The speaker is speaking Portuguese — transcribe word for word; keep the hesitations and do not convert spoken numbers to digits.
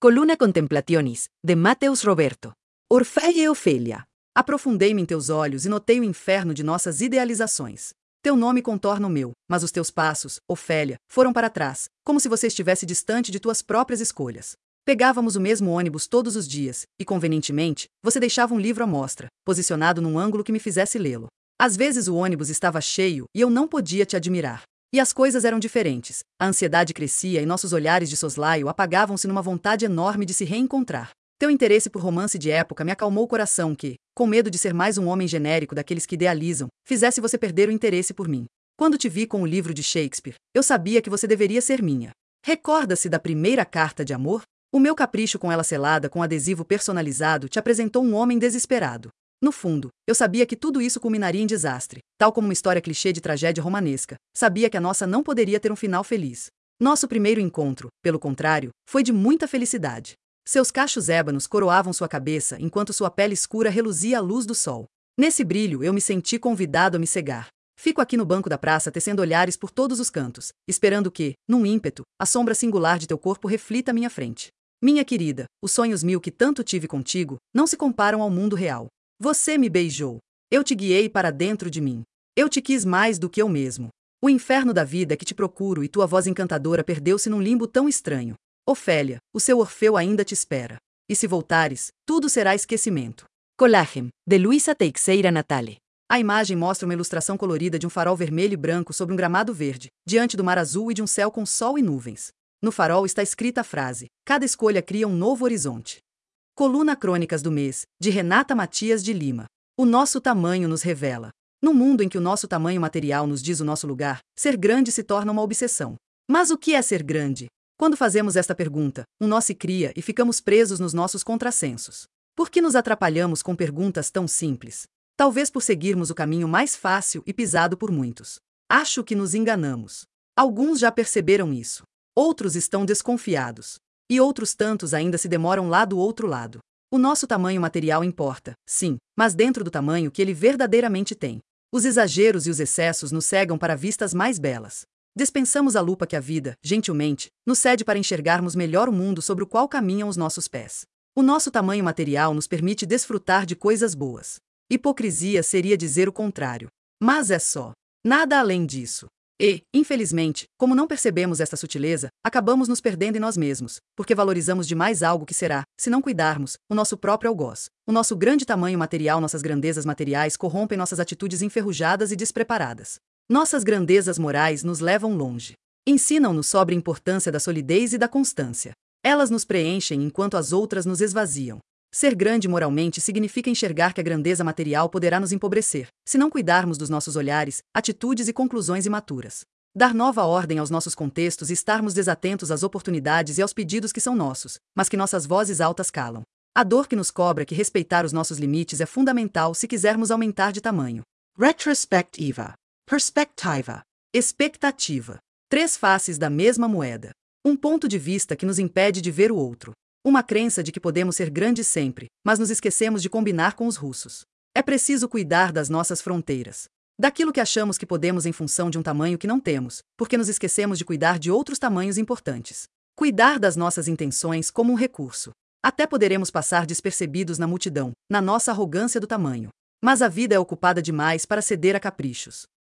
Coluna Contemplationis, de Mateus Roberto. Orfeia e Ofélia. Aprofundei-me em teus olhos e notei o inferno de nossas idealizações. Teu nome contorna o meu, mas os teus passos, Ofélia, foram para trás, como se você estivesse distante de tuas próprias escolhas. Pegávamos o mesmo ônibus todos os dias, e convenientemente, você deixava um livro à mostra, posicionado num ângulo que me fizesse lê-lo. Às vezes o ônibus estava cheio e eu não podia te admirar. E as coisas eram diferentes, a ansiedade crescia e nossos olhares de soslaio apagavam-se numa vontade enorme de se reencontrar. Teu interesse por romance de época me acalmou o coração que, com medo de ser mais um homem genérico daqueles que idealizam, fizesse você perder o interesse por mim. Quando te vi com o livro de Shakespeare, eu sabia que você deveria ser minha. Recorda-se da primeira carta de amor? O meu capricho com ela selada com adesivo personalizado te apresentou um homem desesperado. No fundo, eu sabia que tudo isso culminaria em desastre, tal como uma história clichê de tragédia romanesca. Sabia que a nossa não poderia ter um final feliz. Nosso primeiro encontro, pelo contrário, foi de muita felicidade. Seus cachos ébanos coroavam sua cabeça enquanto sua pele escura reluzia à luz do sol. Nesse brilho eu me senti convidado a me cegar. Fico aqui no banco da praça tecendo olhares por todos os cantos, esperando que, num ímpeto, a sombra singular de teu corpo reflita à minha frente. Minha querida, os sonhos mil que tanto tive contigo não se comparam ao mundo real. Você me beijou. Eu te guiei para dentro de mim. Eu te quis mais do que eu mesmo. O inferno da vida é que te procuro e tua voz encantadora perdeu-se num limbo tão estranho. Ofélia, o seu Orfeu ainda te espera. E se voltares, tudo será esquecimento. Collagem, de Luisa Teixeira Natale. A imagem mostra uma ilustração colorida de um farol vermelho e branco sobre um gramado verde, diante do mar azul e de um céu com sol e nuvens. No farol está escrita a frase: cada escolha cria um novo horizonte. Coluna Crônicas do Mês, de Renata Matias de Lima. O nosso tamanho nos revela. Num mundo em que o nosso tamanho material nos diz o nosso lugar, ser grande se torna uma obsessão. Mas o que é ser grande? Quando fazemos esta pergunta, um nó se cria e ficamos presos nos nossos contrassensos. Por que nos atrapalhamos com perguntas tão simples? Talvez por seguirmos o caminho mais fácil e pisado por muitos. Acho que nos enganamos. Alguns já perceberam isso. Outros estão desconfiados. E outros tantos ainda se demoram lá do outro lado. O nosso tamanho material importa, sim, mas dentro do tamanho que ele verdadeiramente tem. Os exageros e os excessos nos cegam para vistas mais belas. Dispensamos a lupa que a vida, gentilmente, nos cede para enxergarmos melhor o mundo sobre o qual caminham os nossos pés. O nosso tamanho material nos permite desfrutar de coisas boas. Hipocrisia seria dizer o contrário. Mas é só. Nada além disso. E, infelizmente, como não percebemos esta sutileza, acabamos nos perdendo em nós mesmos, porque valorizamos demais algo que será, se não cuidarmos, o nosso próprio algoz. O nosso grande tamanho material, nossas grandezas materiais corrompem nossas atitudes enferrujadas e despreparadas. Nossas grandezas morais nos levam longe. Ensinam-nos sobre a importância da solidez e da constância. Elas nos preenchem enquanto as outras nos esvaziam. Ser grande moralmente significa enxergar que a grandeza material poderá nos empobrecer, se não cuidarmos dos nossos olhares, atitudes e conclusões imaturas. Dar nova ordem aos nossos contextos e estarmos desatentos às oportunidades e aos pedidos que são nossos, mas que nossas vozes altas calam. A dor que nos cobra que respeitar os nossos limites é fundamental se quisermos aumentar de tamanho. Retrospectiva. Perspectiva. Expectativa. Três faces da mesma moeda. Um ponto de vista que nos impede de ver o outro. Uma crença de que podemos ser grandes sempre, mas nos esquecemos de combinar com os russos. É preciso cuidar das nossas fronteiras. Daquilo que achamos que podemos em função de um tamanho que não temos, porque nos esquecemos de cuidar de outros tamanhos importantes. Cuidar das nossas intenções como um recurso. Até poderemos passar despercebidos na multidão, na nossa arrogância do tamanho. Mas a vida é ocupada demais para ceder a caprichos.